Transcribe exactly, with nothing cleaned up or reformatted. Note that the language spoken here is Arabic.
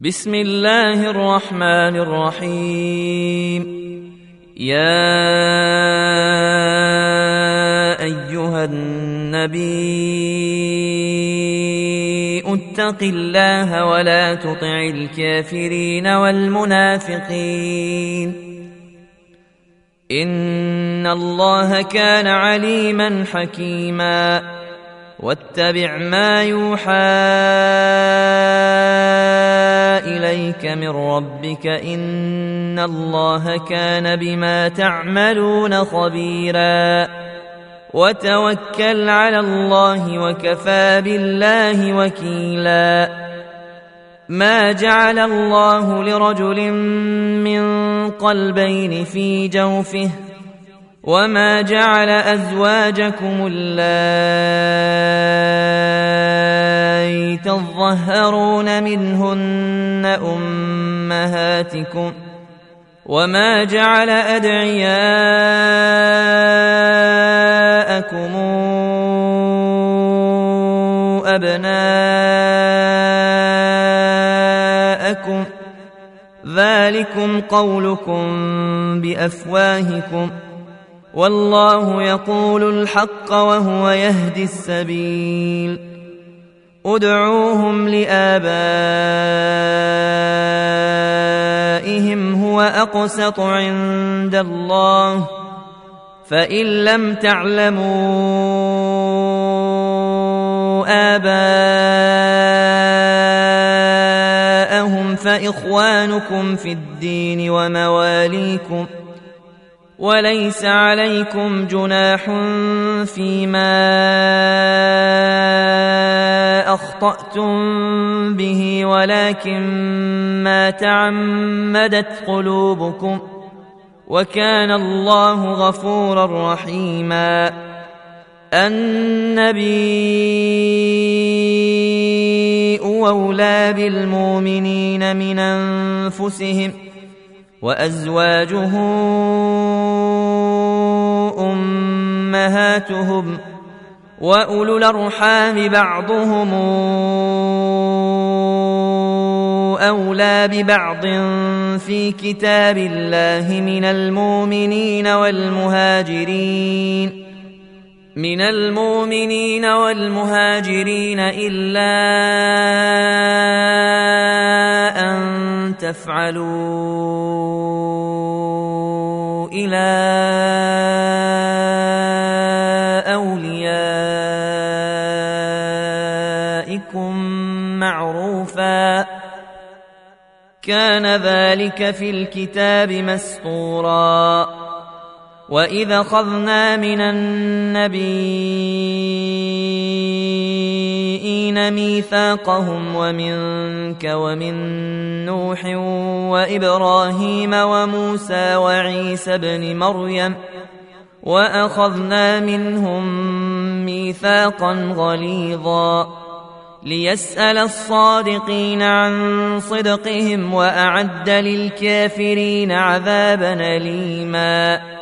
بسم الله الرحمن الرحيم. يا أيها النبي اتق الله ولا تطع الكافرين والمنافقين إن الله كان عليما حكيما. واتبع ما يوحى إليك من ربك إن الله كان بما تعملون خبيرا. وتوكل على الله وكفى بالله وكيلا. ما جعل الله لرجل من قلبين في جوفه وما جعل أزواجكم اللائي تظهرون منهن أمهاتكم وما جعل أدعياءكم أبناءكم ذلكم قولكم بأفواهكم والله يقول الحق وهو يهدي السبيل. ادعوهم لآبائهم هو أقسط عند الله فإن لم تعلموا آباءهم فإخوانكم في الدين ومواليكم وليس عليكم جناح فيما أخطأتم به ولكن ما تعمدت قلوبكم وكان الله غفورا رحيما. النبي أولى بالمؤمنين من أنفسهم وأزواجه أمهاتهم وأولو الأرحام بعضهم أولى ببعض في كتاب الله من المؤمنين والمهاجرين من المؤمنين والمهاجرين إلا أن تفعلوا إلى أوليائكم معروفا كان ذلك في الكتاب مسطورا. وإذا أخذنا من النبيين ميثاقهم ومنك ومن نوح وإبراهيم وموسى وعيسى بن مريم وأخذنا منهم ميثاقا غليظا ليسأل الصادقين عن صدقهم وأعد للكافرين عذابا أليما.